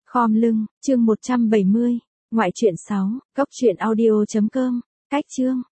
Khom lưng, chương 170, ngoại truyện 6, cốc truyện audio.com, cách chương.